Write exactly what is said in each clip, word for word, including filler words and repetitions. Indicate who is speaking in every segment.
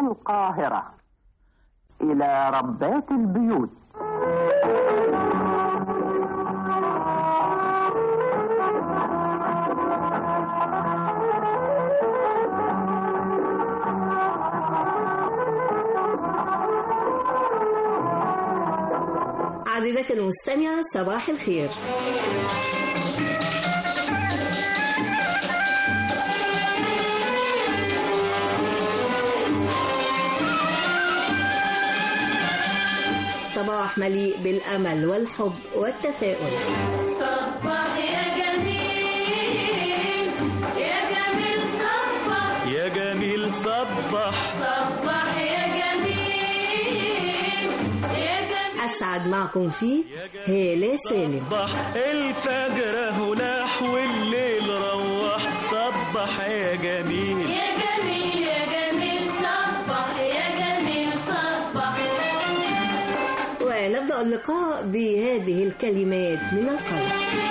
Speaker 1: القاهرة إلى ربات البيوت.
Speaker 2: عزيزتي المستمعة، صباح الخير. صباح مليء بالأمل والحب والتفاؤل.
Speaker 3: صبح يا جميل يا جميل صبح
Speaker 4: يا جميل صبح
Speaker 3: صبح يا جميل يا جميل.
Speaker 2: أسعد معكم فيه هالة سالم.
Speaker 4: صبح الفجر هلاح والليل روح. صبح يا جميل
Speaker 3: يا جميل يا جميل صبح يا جميل صبح.
Speaker 2: ونبدأ اللقاء بهذه الكلمات من القلب.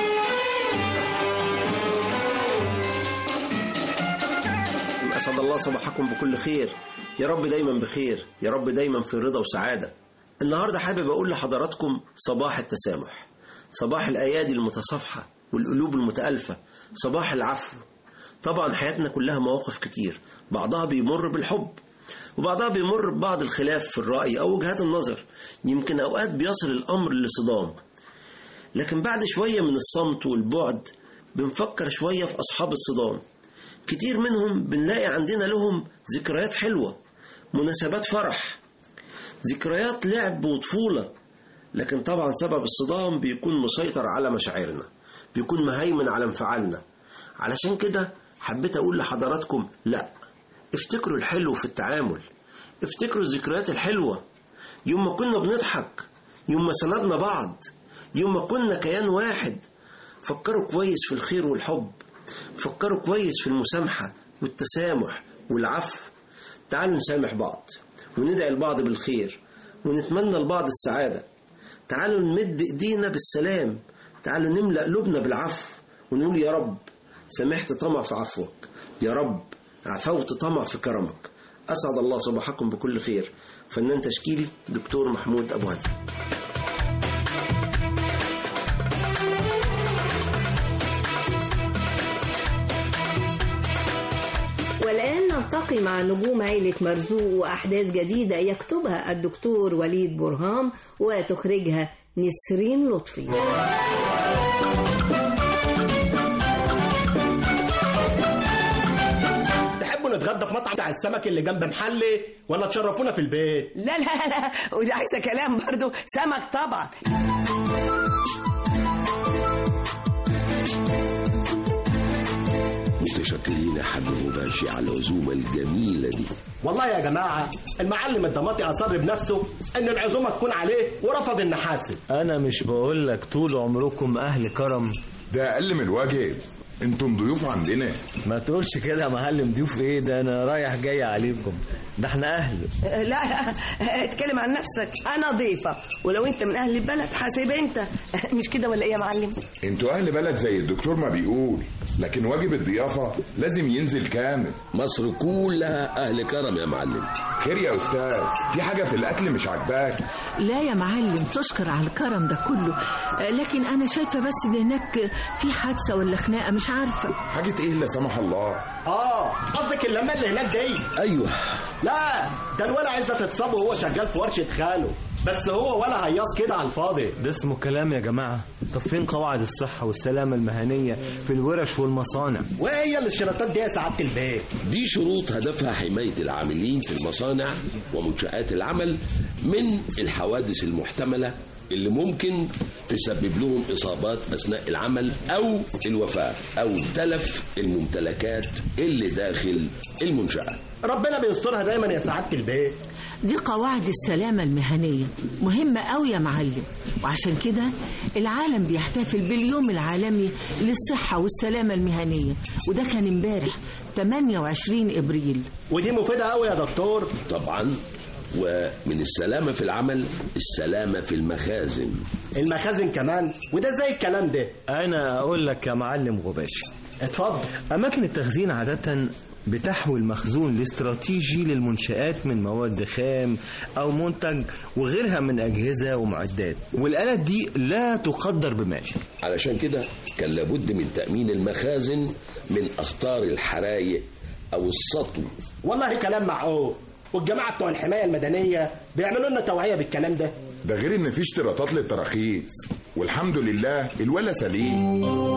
Speaker 5: أسعد الله صباحكم بكل خير، يا رب دايما بخير، يا رب دايما في رضا وسعادة. النهاردة حابب أقول لحضراتكم صباح التسامح، صباح الأيادي المتصافحة والقلوب المتألفة، صباح العفو. طبعا حياتنا كلها مواقف كتير، بعضها بيمر بالحب وبعضها بيمر ببعض الخلاف في الرأي أو وجهات النظر، يمكن أوقات بيصل الأمر لصدام، لكن بعد شوية من الصمت والبعد بنفكر شوية في أصحاب الصدام. كتير منهم بنلاقي عندنا لهم ذكريات حلوة، مناسبات فرح، ذكريات لعب وطفولة، لكن طبعا سبب الصدام بيكون مسيطر على مشاعرنا، بيكون مهيمن على انفعالنا. علشان كده حبيت أقول لحضراتكم لا، افتكروا الحلو في التعامل، افتكروا الذكريات الحلوة، يوم ما كنا بنضحك، يوم ما سندنا بعض، يوم ما كنا كيان واحد. فكروا كويس في الخير والحب، فكروا كويس في المسامحة والتسامح والعفو. تعالوا نسامح بعض وندعي البعض بالخير ونتمنى البعض السعادة. تعالوا نمد ايدينا بالسلام، تعالوا نملأ قلوبنا بالعفو ونقول يا رب سمحت طمع في عفوك، يا رب عفوت طمع في كرمك. أسعد الله صباحكم بكل خير. فنان تشكيلي دكتور محمود أبو هدي.
Speaker 2: والآن نلتقي مع نجوم عيلة مرزوق وأحداث جديدة يكتبها الدكتور وليد برهام وتخرجها نسرين لطفي.
Speaker 6: نتغدى في مطعم بتاع السمك اللي جنب محلي ولا تشرفونا في البيت؟
Speaker 7: لا لا لا، ودي عايزه كلام برضو. سمك طبعا.
Speaker 8: متشكرين يا حاج مباشي على العزومه الجميله دي.
Speaker 6: والله يا جماعه المعلم الضماطي اصر بنفسه ان العزومه تكون عليه ورفض النحاسب.
Speaker 9: انا مش بقول لك طول عمركم اهل كرم؟ ده اقل من الواجب، انتم ضيوف عندنا. ما تقولش كده يا معلم، ضيوف ايه ده؟ انا رايح جاي عليكم، ده احنا اهل.
Speaker 7: لا لا، اتكلم عن نفسك. انا ضيفه، ولو انت من اهل البلد حاسب انت. مش كده ولا ايه يا معلم؟
Speaker 10: انتوا اهل بلد زي الدكتور ما بيقول، لكن واجب الضيافه لازم ينزل كامل.
Speaker 8: مصر كلها اهل كرم يا معلم.
Speaker 10: خير يا استاذ، في حاجه في الاكل مش عاجباك؟
Speaker 11: لا يا معلم، تشكر على الكرم ده كله، لكن انا شايفه بس ان هناك في حادثه ولا خناقه، مش عارفه.
Speaker 10: حاجه ايه لا سمح الله؟
Speaker 6: اه قصدك اللمه اللي هناك دي؟
Speaker 8: ايوه.
Speaker 6: لا ده الولا عايزه تتصاب وهو شغال في ورشه خاله، بس هو ولا هياص كده على الفاضي.
Speaker 9: ده اسمه كلام يا جماعه. طب فين قواعد الصحه والسلامه المهنيه في الورش والمصانع؟
Speaker 6: وايه هي الاشتراطات دي يا سعاده البيت؟
Speaker 8: دي شروط هدفها حمايه العاملين في المصانع ومنشآت العمل من الحوادث المحتمله اللي ممكن تسبب لهم إصابات أثناء العمل أو الوفاة أو تلف الممتلكات اللي داخل المنشأة.
Speaker 6: ربنا بيسترها دايما يا سعادة البيت.
Speaker 11: دي قواعد السلامة المهنية مهمة قوي يا معلم، وعشان كده العالم بيحتفل باليوم العالمي للصحة والسلامة المهنية، وده كان امبارح ثمانية وعشرين إبريل.
Speaker 6: ودي مفيدة قوي يا دكتور.
Speaker 8: طبعا. ومن السلامة في العمل السلامة في المخازن.
Speaker 6: المخازن كمان؟ وده ازاي الكلام ده؟
Speaker 9: أنا أقول لك يا معلم غباشي،
Speaker 6: اتفضل.
Speaker 9: أماكن التخزين عادة بتحوي المخزون الاستراتيجي للمنشآت من مواد خام أو منتج وغيرها من أجهزة ومعدات، والآلات دي لا تقدر بمال.
Speaker 8: علشان كده كان لابد من تأمين المخازن من أخطار الحرايق أو السطو.
Speaker 6: والله كلام معقول، والجماعة بتوع الحماية المدنية بيعملوا لنا توعية بالكلام ده.
Speaker 10: ده غير ان في اشتراطات للتراخيص، والحمد لله الولا سليم.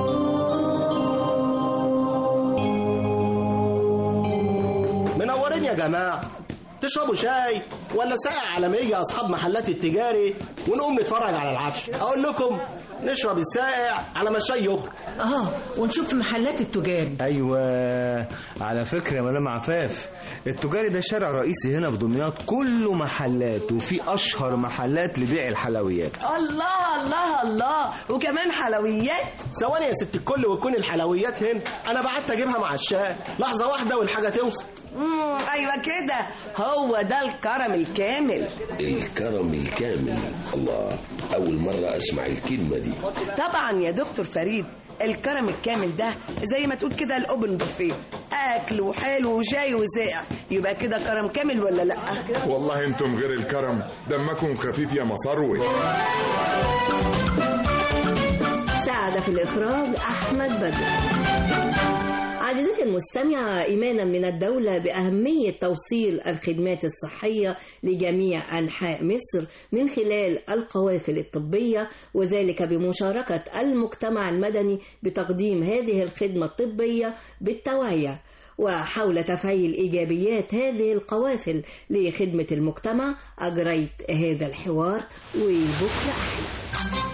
Speaker 6: منورين يا جماعة. تشربوا شاي ولا ساقع عالمية يا أصحاب محلات التجاري ونقوم نتفرج على العفش؟ أقول لكم نشرب الساقع على ما الشاي يخرج.
Speaker 11: اه ونشوف محلات التجاري.
Speaker 9: ايوه على فكره يا مدام عفاف، التجاري ده شارع رئيسي هنا في دمياط كله محلات، وفي اشهر محلات لبيع الحلويات.
Speaker 7: الله الله الله، وكمان حلويات.
Speaker 6: ثواني يا ست الكل، ويكون الحلويات هنا انا بعت اجيبها مع الشاي، لحظه واحده والحاجه توصل.
Speaker 7: امم ايوه كده، هو ده الكرم الكامل.
Speaker 8: الكرم الكامل، الله، اول مره اسمع الكلمه دي.
Speaker 7: طبعا يا دكتور فريد، الكرم الكامل ده زي ما تقول كده الاوبن بوفيه، اكل وحلو وشاي وساقع، يبقى كده كرم كامل ولا لا؟
Speaker 10: والله انتم غير الكرم، دمكم خفيف يا مصروي.
Speaker 2: ساعد في الإخراج أحمد بدر. عزيزتي المستمعة، إيمانا من الدولة بأهمية توصيل الخدمات الصحية لجميع أنحاء مصر من خلال القوافل الطبية، وذلك بمشاركة المجتمع المدني بتقديم هذه الخدمة الطبية بالتوعية. وحول تفعيل إيجابيات هذه القوافل لخدمة المجتمع أجريت هذا الحوار، وبكرة أحلى.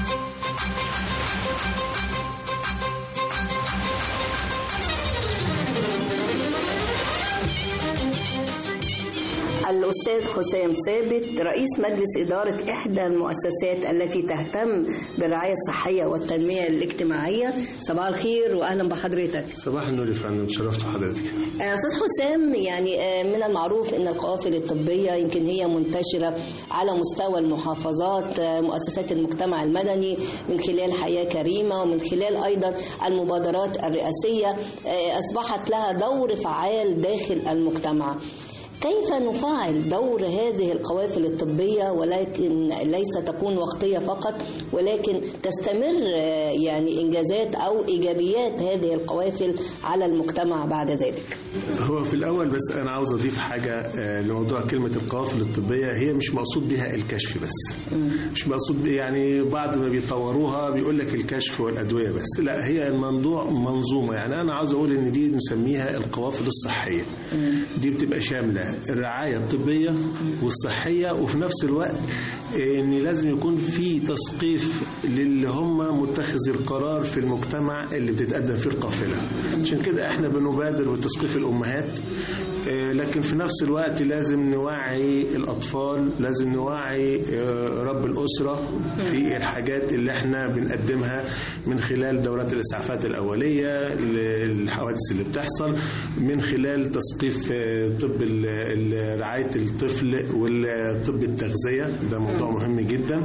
Speaker 2: الأستاذ حسام ثابت، رئيس مجلس إدارة إحدى المؤسسات التي تهتم بالرعاية الصحية والتنمية الاجتماعية. صباح الخير وأهلا بحضرتك.
Speaker 12: صباح النور يا فندم، شرفت حضرتك.
Speaker 2: أستاذ حسام، يعني من المعروف أن القوافل الطبية يمكن هي منتشرة على مستوى المحافظات، مؤسسات المجتمع المدني من خلال حياة كريمة، ومن خلال أيضا المبادرات الرئاسية أصبحت لها دور فعال داخل المجتمع. كيف نفعل دور هذه القوافل الطبية، ولكن ليس تكون وقتية فقط، ولكن تستمر يعني إنجازات أو إيجابيات هذه القوافل على المجتمع بعد ذلك؟
Speaker 12: هو في الأول بس أنا عاوز أضيف حاجة لموضوع كلمة القوافل الطبية. هي مش مقصود بها الكشف بس، مش مقصود يعني بعض ما بيطوروها بيقول لك الكشف والأدوية بس، لا، هي الموضوع منظومة. يعني أنا عاوز أقول إن دي نسميها القوافل الصحية. دي بتبقى شاملة الرعاية الطبية والصحية، وفي نفس الوقت ان لازم يكون في تثقيف للي هم متخذي القرار في المجتمع اللي بتتقدم فيه القافلة. عشان كده احنا بنبادر بتثقيف الامهات، لكن في نفس الوقت لازم نوعي الأطفال، لازم نوعي رب الأسرة في الحاجات اللي احنا بنقدمها من خلال دورات الإسعافات الأولية للحوادث اللي بتحصل، من خلال تثقيف طب رعاية الطفل والطب التغذية. ده موضوع مهم جدا.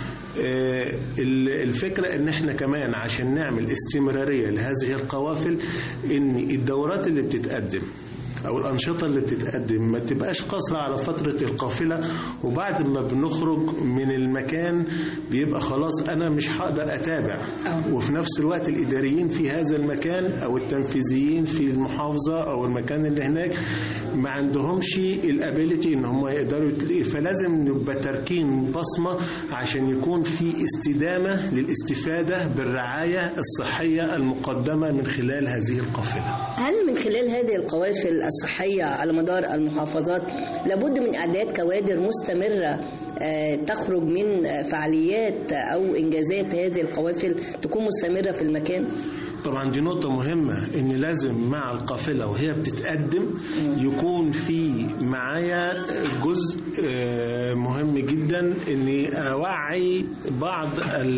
Speaker 12: الفكرة ان احنا كمان عشان نعمل استمرارية لهذه القوافل، ان الدورات اللي بتتقدم أو الأنشطة اللي بتتقدم ما تبقاش قاصرة على فترة القافلة، وبعد ما بنخرج من المكان بيبقى خلاص أنا مش هقدر أتابع. وفي نفس الوقت الإداريين في هذا المكان أو التنفيذيين في المحافظة أو المكان اللي هناك ما عندهمش الابيليتي إن هم يقدروا، فلازم نبقى تركين بصمة عشان يكون في استدامة للاستفادة بالرعاية الصحية المقدمة من خلال هذه القافلة.
Speaker 2: هل من خلال هذه القوافل الصحية على مدار المحافظات لابد من إعداد كوادر مستمرة تخرج من فعاليات أو إنجازات هذه القوافل تكون مستمرة في المكان؟
Speaker 12: طبعا دي نقطة مهمة، إن لازم مع القافلة وهي بتتقدم يكون في معايا جزء مهم جدا جدا اني اوعي بعض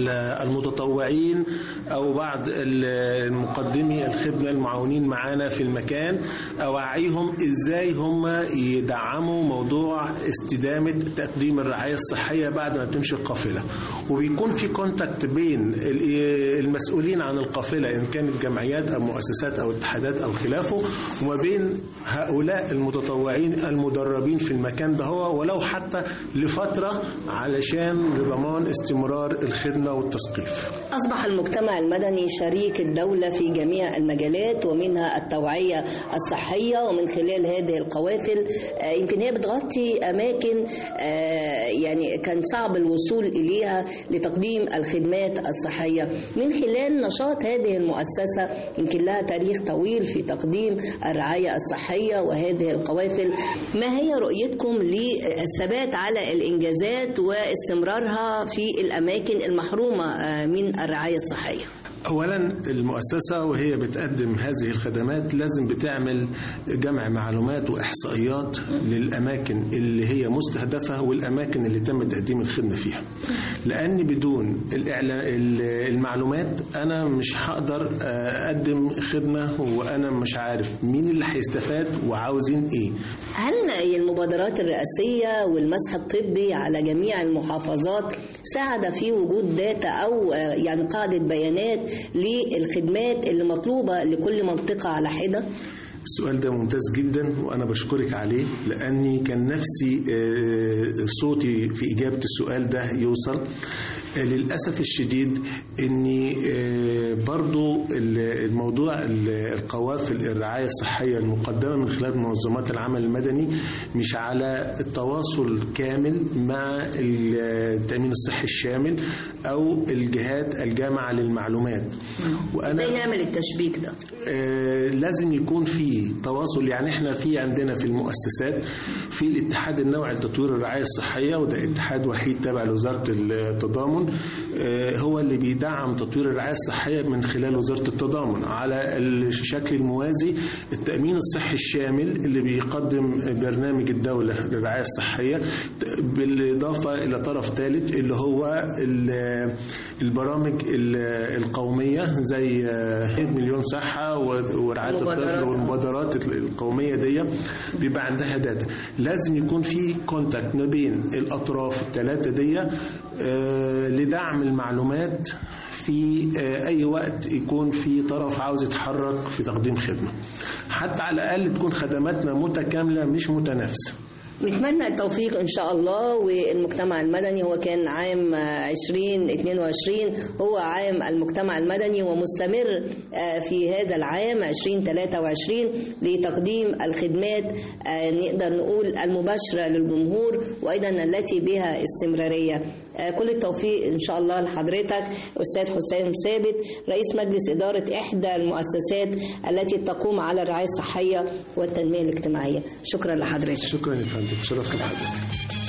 Speaker 12: المتطوعين او بعض المقدمي الخدمه المعاونين معانا في المكان، اوعيهم ازاي هم يدعموا موضوع استدامه تقديم الرعايه الصحيه بعد ما تمشي القافله. وبيكون في كونتاكت بين المسؤولين عن القافله ان كانت جمعيات او مؤسسات او اتحادات او خلافه، وما بين هؤلاء المتطوعين المدربين في المكان ده هو، ولو حتى لفتره علشان لضمان استمرار الخدمه والتثقيف.
Speaker 2: أصبح المجتمع المدني شريك الدولة في جميع المجالات ومنها التوعية الصحية، ومن خلال هذه القوافل يمكن هي بتغطي أماكن يعني كان صعب الوصول إليها لتقديم الخدمات الصحية. من خلال نشاط هذه المؤسسة يمكن لها تاريخ طويل في تقديم الرعاية الصحية وهذه القوافل، ما هي رؤيتكم للثبات على الإنجازات واستمرارها في الأماكن المحرومة من الرعاية الصحية؟
Speaker 12: أولا المؤسسة وهي بتقدم هذه الخدمات لازم بتعمل جمع معلومات وإحصائيات للأماكن اللي هي مستهدفة والأماكن اللي تم تقديم الخدمة فيها، لأن بدون المعلومات أنا مش هقدر أقدم خدمة وأنا مش عارف مين اللي هيستفاد وعاوزين إيه.
Speaker 2: هل المبادرات الرئاسية والمسح الطبي على جميع المحافظات ساعد في وجود داتا أو يعني قاعدة بيانات للخدمات اللي مطلوبة لكل منطقة على حدة؟
Speaker 12: السؤال ده ممتاز جدا وأنا بشكرك عليه، لأني كان نفسي صوتي في إجابة السؤال ده يوصل. للأسف الشديد أني برضو الموضوع القوافل الرعاية الصحية المقدمة من خلال منظمات العمل المدني مش على التواصل كامل مع التأمين الصحي الشامل أو الجهات الجامعة للمعلومات.
Speaker 2: وأنا ازاي نعمل التشبيك ده؟
Speaker 12: لازم يكون في تواصل. يعني احنا في عندنا في المؤسسات في الاتحاد النوعي لتطوير الرعاية الصحية، وده اتحاد وحيد تابع لوزارة التضامن، هو اللي بيدعم تطوير الرعاية الصحية من خلال وزارة التضامن. على الشكل الموازي التأمين الصحي الشامل اللي بيقدم برنامج الدولة للرعاية الصحية، بالإضافة إلى طرف ثالث اللي هو البرامج القومية زي مليون صحة ورعاية الطفل والمبادرات القومية دي بيبقى عندها داتا. لازم يكون في كونتاكت ما بين الأطراف الثلاثة دي لدعم المعلومات في أي وقت يكون في طرف عاوز يتحرك في تقديم خدمة، حتى على الأقل تكون خدماتنا متكاملة مش متنافسة.
Speaker 2: نتمنى التوفيق إن شاء الله. والمجتمع المدني هو كان عام عشرين اثنين وعشرين هو عام المجتمع المدني، ومستمر في هذا العام عشرين ثلاثة وعشرين لتقديم الخدمات نقدر نقول المباشرة للجمهور وأيضا التي بها استمرارية. كل التوفيق إن شاء الله لحضرتك أستاذ حسام ثابت، رئيس مجلس إدارة إحدى المؤسسات التي تقوم على الرعاية الصحية والتنمية الاجتماعية. شكرا لحضرتك.
Speaker 12: شكرا يا فندم، شرفت بحضرتك.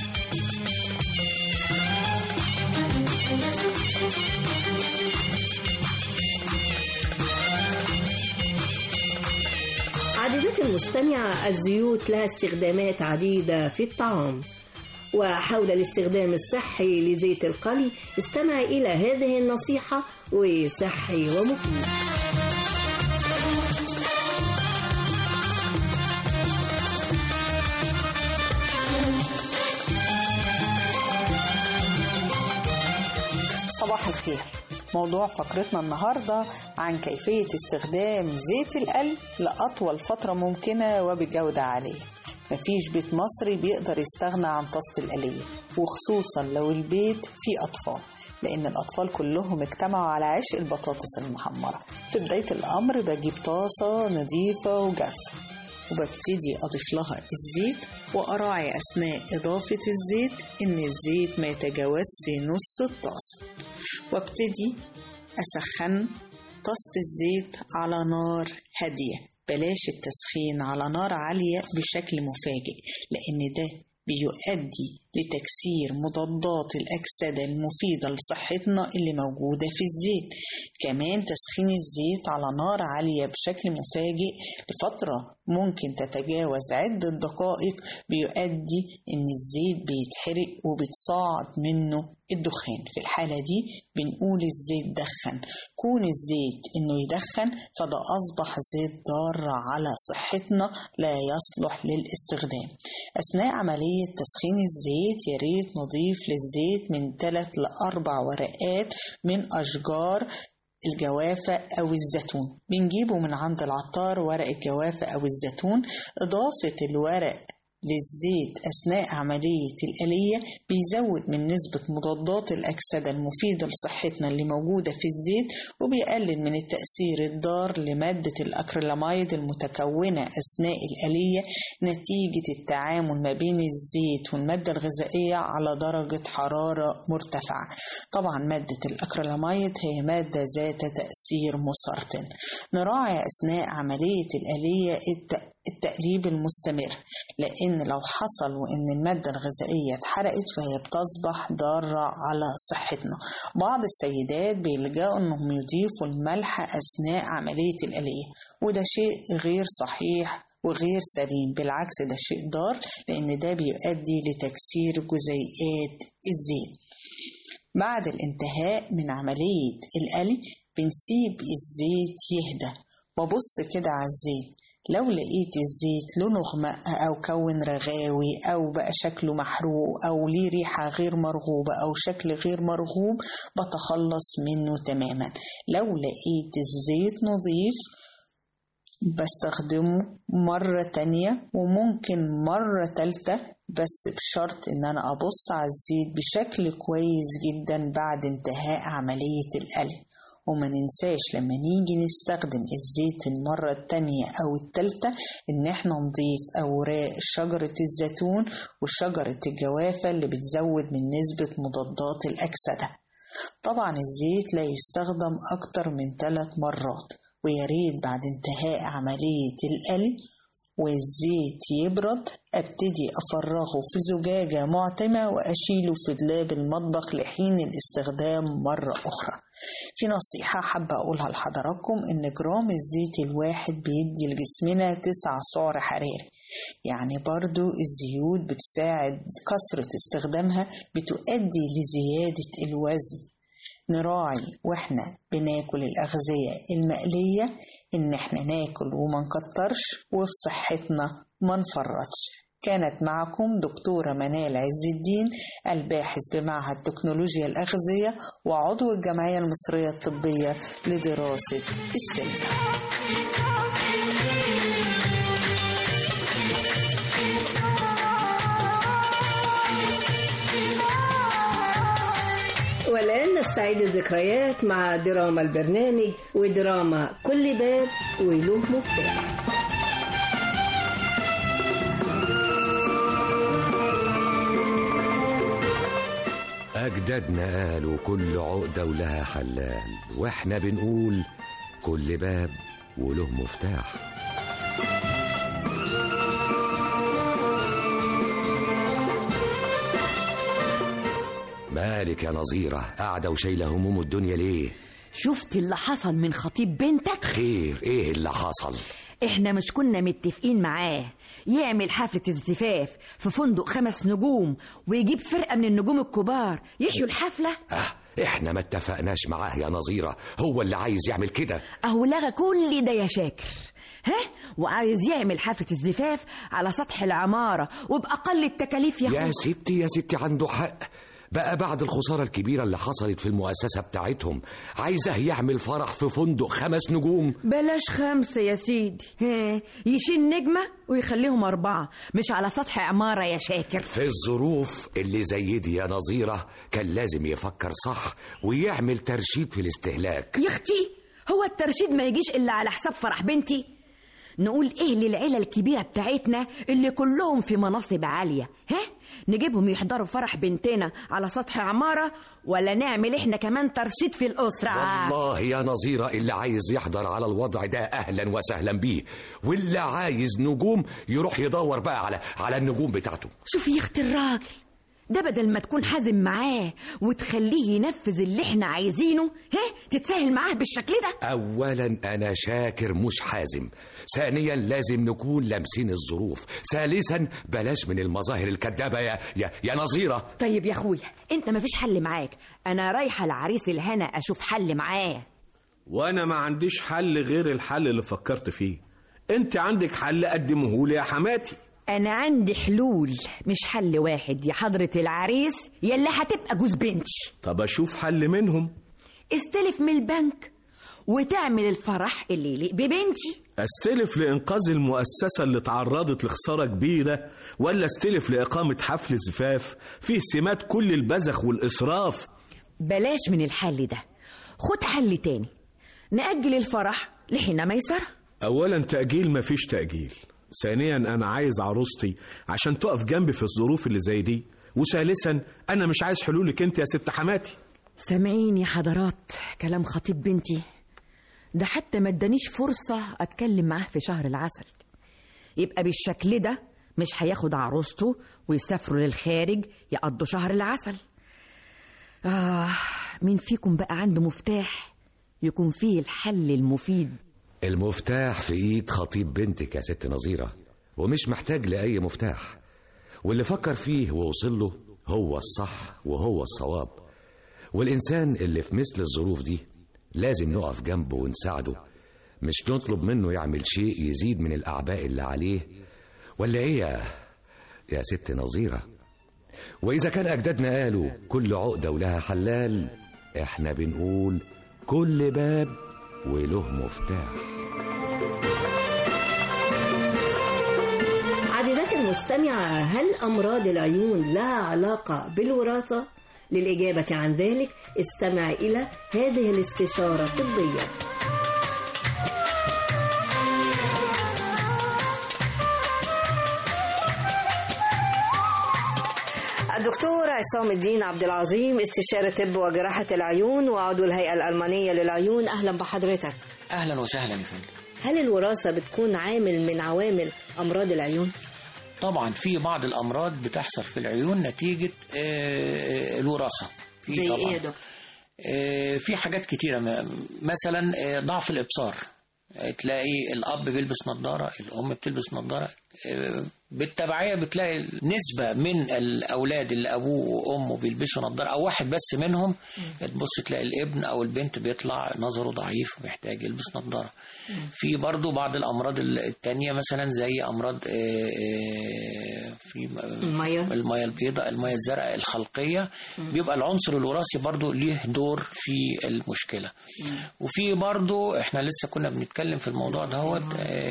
Speaker 2: عزيزتي المستمعة، الزيوت لها استخدامات عديدة في الطعام، وحول الاستخدام الصحي لزيت القلي استمع إلى هذه النصيحة وصحي ومفيد.
Speaker 13: صباح الخير. موضوع فقرتنا النهاردة عن كيفية استخدام زيت القلي لأطول فترة ممكنة وبجودة عالية. مفيش بيت مصري بيقدر يستغنى عن طاسة القلية، وخصوصا لو البيت فيه أطفال، لأن الأطفال كلهم اجتمعوا على عشق البطاطس المحمرة. في بداية الأمر بجيب طاسة نظيفة وجافة وببتدي أضيف لها الزيت، وأراعي أثناء إضافة الزيت إن الزيت ما يتجاوزش نص الطاسة، وابتدي أسخن طاسة الزيت على نار هادية. بلاش التسخين على نار عالية بشكل مفاجئ، لأن ده بيؤدي لتكسير مضادات الأكسدة المفيدة لصحتنا اللي موجودة في الزيت. كمان تسخين الزيت على نار عالية بشكل مفاجئ لفترة ممكن تتجاوز عدة دقائق بيؤدي إن الزيت بيتحرق وبتصاعد منه الدخان. في الحالة دي بنقول الزيت دخن. كون الزيت إنه يدخن فده أصبح زيت ضار على صحتنا لا يصلح للاستخدام. أثناء عملية تسخين الزيت ياريت نضيف للزيت من ثلاث لأربع ورقات من أشجار الجوافة أو الزيتون. بنجيبه من عند العطار ورق الجوافة أو الزيتون. إضافة الورق للزيت أثناء عملية الآلية بيزود من نسبة مضادات الأكسدة المفيدة لصحتنا اللي موجودة في الزيت، وبيقلل من التأثير الضار لمادة الأكريلاميد المتكونة أثناء الآلية نتيجة التعامل ما بين الزيت والمادة الغذائية على درجة حرارة مرتفعة. طبعا مادة الأكريلاميد هي مادة ذات تأثير مسرطن. نراعي أثناء عملية الآلية التقليب المستمر، لأن لو حصل وإن المادة الغذائية اتحرقت فهي بتصبح ضارة على صحتنا. بعض السيدات بيلجأوا إنهم يضيفوا الملح أثناء عملية الآلية، وده شيء غير صحيح وغير سليم، بالعكس ده شيء ضار لأن ده بيؤدي لتكسير جزيئات الزيت. بعد الانتهاء من عملية القلي بنسيب الزيت يهدى وبص كده على الزيت. لو لقيت الزيت لونه غمق أو كون رغاوي أو بقى شكله محروق أو ليه ريحة غير مرغوبة أو شكل غير مرغوب بتخلص منه تماما. لو لقيت الزيت نظيف بستخدمه مرة تانية وممكن مرة تالتة، بس بشرط ان انا ابص على الزيت بشكل كويس جدا بعد انتهاء عملية القلي. وما ننساش لما نيجي نستخدم الزيت المرة التانية أو التالتة إن احنا نضيف أوراق شجرة الزيتون وشجرة الجوافة اللي بتزود من نسبة مضادات الأكسدة. طبعا الزيت لا يستخدم أكتر من ثلاث مرات، وياريت بعد انتهاء عملية القلي والزيت يبرد ابتدي افرغه في زجاجة معتمة واشيله في دولاب المطبخ لحين الاستخدام مرة اخرى. في نصيحة حابة اقولها لحضراتكم ان جرام الزيت الواحد بيدي لجسمنا تسعة سعر حراري، يعني برضو الزيوت بتساعد كثرة استخدامها بتؤدي لزيادة الوزن. نراعي واحنا بناكل الأغذية المقلية إن احنا ناكل وما نكترش وفي صحتنا ما نفرطش. كانت معكم دكتورة منال عز الدين، الباحث بمعهد تكنولوجيا الأغذية وعضو الجمعية المصرية الطبية لدراسة السمنة.
Speaker 2: والآن نستعيد الذكريات مع دراما البرنامج ودراما كل باب وله مفتاح.
Speaker 14: أجدادنا قالوا كل عقدة ولها حلال، وإحنا بنقول كل باب وله مفتاح. مالك يا نظيرة قاعدة وشايلة هموم الدنيا ليه؟
Speaker 15: شفت اللي حصل من خطيب بنتك؟
Speaker 14: خير ايه اللي حصل؟
Speaker 15: احنا مش كنا متفقين معاه يعمل حفلة الزفاف في فندق خمس نجوم ويجيب فرقة من النجوم الكبار يحيوا الحفلة؟
Speaker 14: اه احنا ما اتفقناش معاه يا نظيرة، هو اللي عايز يعمل كده.
Speaker 15: اهو لغى كل ده يا شاكر، ها؟ وعايز يعمل حفلة الزفاف على سطح العمارة وبأقل التكاليف يا
Speaker 14: يا ستي يا ستي عنده حق بقى، بعد الخسارة الكبيرة اللي حصلت في المؤسسة بتاعتهم عايزه يعمل فرح في فندق خمس نجوم.
Speaker 15: بلاش خمسة يا سيدي، ها يشيل نجمة ويخليهم أربعة، مش على سطح عمارة يا شاكر.
Speaker 14: في الظروف اللي زي دي يا نظيرة كان لازم يفكر صح ويعمل ترشيد في الاستهلاك.
Speaker 15: يا اختي هو الترشيد ما يجيش إلا على حساب فرح بنتي؟ نقول ايه للعيلة الكبيرة بتاعتنا اللي كلهم في مناصب عالية، ها؟ نجيبهم يحضروا فرح بنتنا على سطح عمارة ولا نعمل احنا كمان ترشيد في الأسرة؟
Speaker 14: والله يا نظيرة اللي عايز يحضر على الوضع ده أهلا وسهلا بيه، واللي عايز نجوم يروح يدور بقى على على النجوم بتاعته.
Speaker 15: شوفي يا اختي الراجل ده بدل ما تكون حازم معاه وتخليه ينفذ اللي احنا عايزينه، ها تتساهل معاه بالشكل ده.
Speaker 14: اولا انا شاكر مش حازم، ثانيا لازم نكون لامسين الظروف، ثالثا بلاش من المظاهر الكدابه يا يا, يا نظيره.
Speaker 15: طيب يا اخويا انت مفيش حل معاك، انا رايحه لعريس الهنا اشوف حل معاه.
Speaker 16: وانا ما عنديش حل غير الحل اللي فكرت فيه. انت عندك حل قدمهولي يا حماتي.
Speaker 15: انا عندي حلول، مش حل واحد يا حضرة العريس يلا هتبقى جوز بنتي.
Speaker 16: طب اشوف حل منهم.
Speaker 15: استلف من البنك وتعمل الفرح اللي يليق ببنتي.
Speaker 16: استلف لإنقاذ المؤسسة اللي تعرضت لخسارة كبيرة، ولا استلف لإقامة حفل زفاف فيه سمات كل البذخ والإسراف؟
Speaker 15: بلاش من الحل ده، خد حل تاني، نأجل الفرح لحين ميسرة.
Speaker 16: أولا تأجيل مفيش تأجيل، ثانيا أنا عايز عروستي عشان تقف جنبي في الظروف اللي زي دي، وثالثا أنا مش عايز حلولك أنت يا ست حماتي.
Speaker 15: سامعين يا حضرات كلام خطيب بنتي ده، حتى ما ادانيش فرصة أتكلم معاه في شهر العسل. يبقى بالشكل ده مش هياخد عروسته ويسافروا للخارج يقضوا شهر العسل. آه مين فيكم بقى عنده مفتاح يكون فيه الحل المفيد؟
Speaker 14: المفتاح في ايد خطيب بنتك يا ست نظيرة، ومش محتاج لأي مفتاح، واللي فكر فيه ووصل له هو الصح وهو الصواب. والإنسان اللي في مثل الظروف دي لازم نقف جنبه ونساعده، مش نطلب منه يعمل شيء يزيد من الأعباء اللي عليه. ولا ايه يا يا ست نظيرة؟ وإذا كان أجدادنا قالوا كل عقدة ولها حلال، احنا بنقول كل باب وله مفتاح.
Speaker 2: عزيزاتي المستمعة، هل أمراض العيون لها علاقة بالوراثة؟ للإجابة عن ذلك استمع إلى هذه الاستشارة الطبية. الدكتور عصام الدين عبد العظيم، استشاري طب وجراحة العيون وعضو الهيئة الألمانية للعيون، أهلا بحضرتك.
Speaker 17: أهلا وسهلا يا فندم.
Speaker 2: هل الوراثة بتكون عامل من عوامل أمراض العيون؟
Speaker 17: طبعا في بعض الأمراض بتحصل في العيون نتيجة الوراثة.
Speaker 2: زي إيه يا دكتور؟
Speaker 17: في حاجات كتيرة، مثلا ضعف الإبصار، تلاقي الأب بيلبس نظارة، الأم بتلبس نظارة، بالتبعية بتلاقي نسبة من الأولاد اللي أبوه وأمه بيلبسوا نظارة أو واحد بس منهم، تبص تلاقي الابن أو البنت بيطلع نظره ضعيف ومحتاج يلبس نظارة. في برضو بعض الأمراض التانية مثلا زي أمراض في
Speaker 2: المية
Speaker 17: المية البيضاء، المية الزرقاء الخلقية، بيبقى العنصر الوراثي برضو ليه دور في المشكلة. وفي برضو احنا لسه كنا بنتكلم في الموضوع دهوت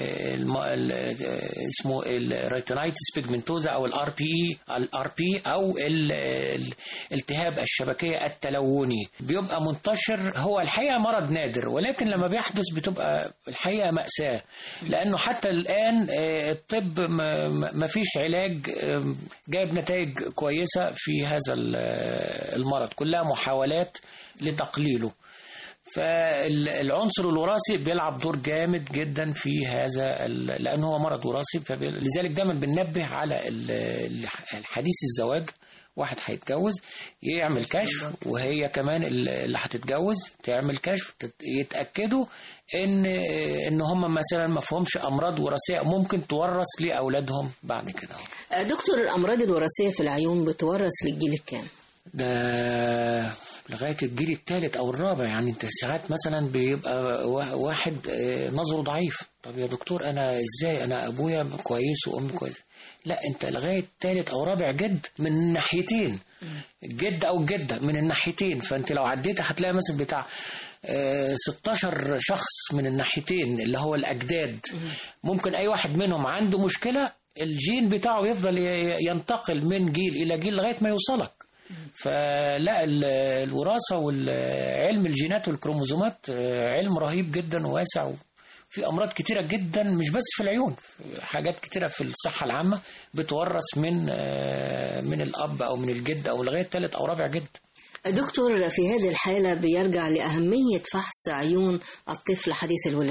Speaker 17: اسمه الريتينايتس بيجمنتوزا او الار بي الار بي او الالتهاب الشبكيه التلوني، بيبقى منتشر. هو الحقيقه مرض نادر، ولكن لما بيحدث بتبقى الحقيقه مأساة، لانه حتى الان الطب ما فيش علاج جايب نتائج كويسه في هذا المرض، كلها محاولات لتقليله. فالعنصر الوراثي بيلعب دور جامد جدا في هذا، لأنه هو مرض وراثي، فلذلك دايما بننبه على الحديث الزواج. واحد هيتجوز يعمل كشف، وهي كمان اللي هتتجوز تعمل كشف، يتأكدوا ان ان هم مثلا ما فيهمش امراض وراثيه ممكن تورث لاولادهم بعد كده.
Speaker 2: دكتور، الامراض الوراثيه في العيون بتورث للجيل الكام؟
Speaker 17: ده لغاية الجيل الثالث أو الرابع. يعني أنت ساعات مثلا بيبقى واحد نظره ضعيف، طب يا دكتور أنا إزاي، أنا أبويا كويس وأمي كويس؟ لا، أنت لغاية ثالث أو رابع جد من الناحيتين، الجد أو الجدة من الناحيتين. فأنت لو عديت هتلاقي مثلا بتاع ستاشر شخص من الناحيتين اللي هو الأجداد، ممكن أي واحد منهم عنده مشكلة الجين بتاعه يفضل ينتقل من جيل إلى جيل لغاية ما يوصلك. فلا الوراثة والعلم الجينات والكروموزومات علم رهيب جدا وواسع، وفي أمراض كتيرة جدا مش بس في العيون، حاجات كتيرة في الصحة العامة بتورث من من الأب أو من الجد أو لغاية ثالث أو رابع جد.
Speaker 2: دكتور، في هذه الحالة بيرجع لأهمية فحص عيون الطفل حديث الولادة.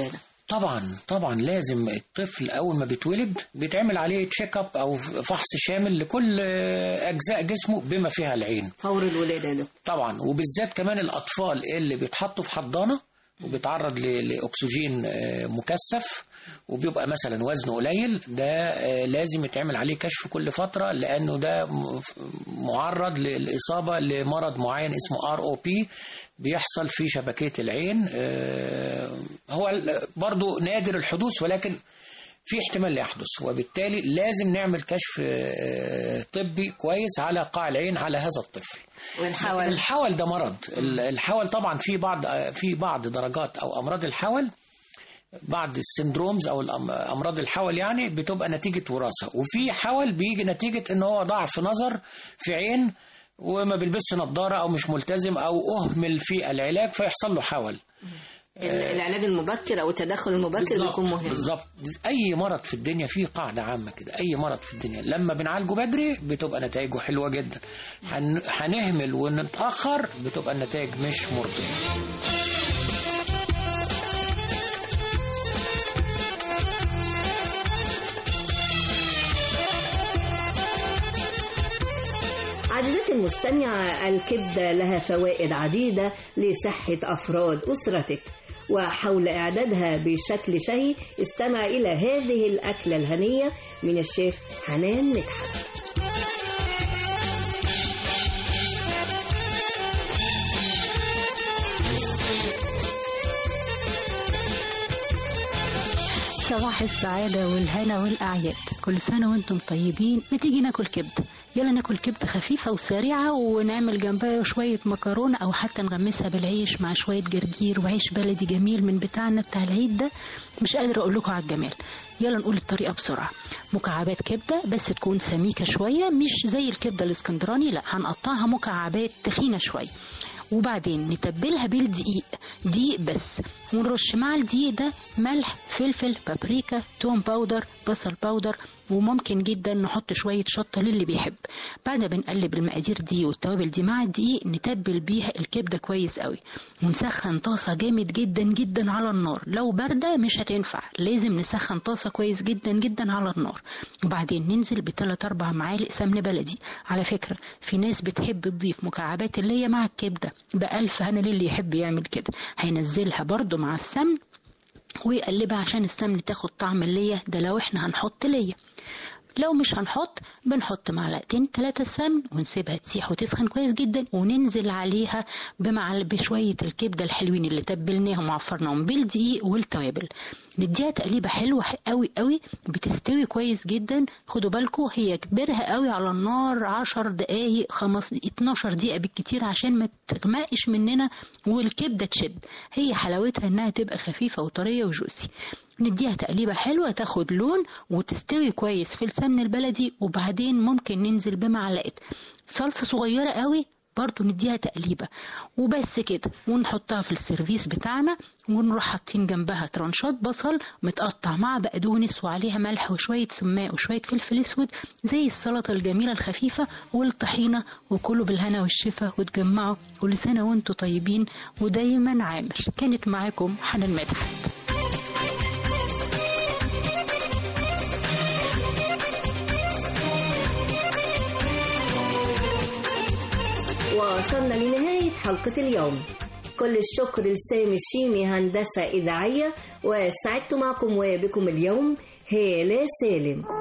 Speaker 17: طبعا طبعا لازم الطفل اول ما بيتولد بيتعمل عليه تشيك اب او فحص شامل لكل اجزاء جسمه بما فيها العين
Speaker 2: فور الولاده ده.
Speaker 17: طبعا وبالذات كمان الاطفال اللي بيتحطوا في حضانه وبيتعرض لاكسجين مكثف وبيبقى مثلا وزنه قليل، ده لازم يتعمل عليه كشف كل فتره لانه ده معرض للاصابه لمرض معين اسمه ار او بي بيحصل في شبكيه العين. هو برضو نادر الحدوث ولكن في احتمال يحدث، وبالتالي لازم نعمل كشف طبي كويس على قاع العين على هذا الطفل.
Speaker 2: والحول
Speaker 17: الحول ده مرض، الحول طبعا في بعض في بعض درجات او امراض الحول، بعض السندرومز او امراض الحول يعني بتبقى نتيجه وراثه، وفي حول بيجي نتيجه ان هو ضعف نظر في عين وما بيلبسش نظاره او مش ملتزم او اهمل في العلاج فيحصل له حول.
Speaker 2: العلاج المبكر او التدخل المبكر بيكون مهم.
Speaker 17: بالظبط. اي مرض في الدنيا فيه قاعده عامه كده، اي مرض في الدنيا لما بنعالجه بدري بتبقى نتائجه حلوه جدا، هنهمل ونتاخر بتبقى النتائج مش مرضيه.
Speaker 2: عزيزتي المستمعة، الكبدة لها فوائد عديدة لصحة أفراد أسرتك، وحول إعدادها بشكل شهي استمع إلى هذه الأكلة الهنية من الشيف حنان مدحت.
Speaker 18: صباح السعادة والهنا والأعياد، كل سنة وانتم طيبين. ما تيجي ناكل كبدة، يلا ناكل كبدة خفيفة وسريعة ونعمل جنبها شوية مكرونة أو حتى نغمسها بالعيش مع شوية جرجير وعيش بلدي جميل من بتاعنا بتاع العيد ده. مش قادرة أقول لكم على الجمال. يلا نقول الطريقة بسرعة. مكعبات كبدة بس تكون سميكة شوية، مش زي الكبدة الاسكندراني، لا هنقطعها مكعبات تخينة شوية، وبعدين نتبلها بالدقيق، دقيق بس، ونرش مع الدقيق ده ملح، فلفل، بابريكا، توم باودر، بصل باودر، وممكن جدا نحط شوية شطة للي بيحب. بعد ما بنقلب المقادير دي والتوابل دي مع الدقيق نتبل بيها الكبدة كويس قوي، ونسخن طاسة جامد جدا جدا على النار. لو باردة مش هتنفع، لازم نسخن طاسة كويس جدا جدا على النار، وبعدين ننزل بثلاث اربع معالق سمن بلدي. على فكرة في ناس بتحب تضيف مكعبات اللي هي مع الكبدة، بألف هنا للي يحب يعمل كده. هينزلها برضو مع السمن ويقلبها عشان السمن تاخد طعم اللية ده لو احنا هنحط لية. لو مش هنحط بنحط معلقتين ثلاثة سمن ونسيبها تسيح وتسخن كويس جدا، وننزل عليها بمعلقة بشوية الكبدة الحلوين اللي تبلناهم وعفرناهم بالدقيق والتوابل. نديها تقليبة حلوة قوي قوي، بتستوي كويس جدا. خدوا بالكم هي كبرها قوي على النار عشر دقايق خمس اتناشر دقيقة بالكتير عشان ما تغمقش مننا والكبدة تشد. هي حلاوتها انها تبقى خفيفة وطرية وجوسي. نديها تقليبة حلوة تاخد لون وتستوي كويس في السمن البلدي، وبعدين ممكن ننزل بمعلقة صلصة صغيرة قوي برضو نديها تقليبة وبس كده، ونحطها في السيرفيس بتاعنا، ونروح حاطين جنبها ترانشات بصل متقطع مع بقدونس وعليها ملح وشوية سماق وشوية فلفل اسود زي السلطة الجميلة الخفيفة والطحينة. وكله بالهنا والشفا وتجمعوا. كل سنة وانتم طيبين ودايما عامر. كانت معاكم حنان مدحت.
Speaker 2: وصلنا لنهاية حلقة اليوم. كل الشكر لسامي الشيمي هندسة إذاعية، وسعدت معكم وبكم اليوم هالة سالم.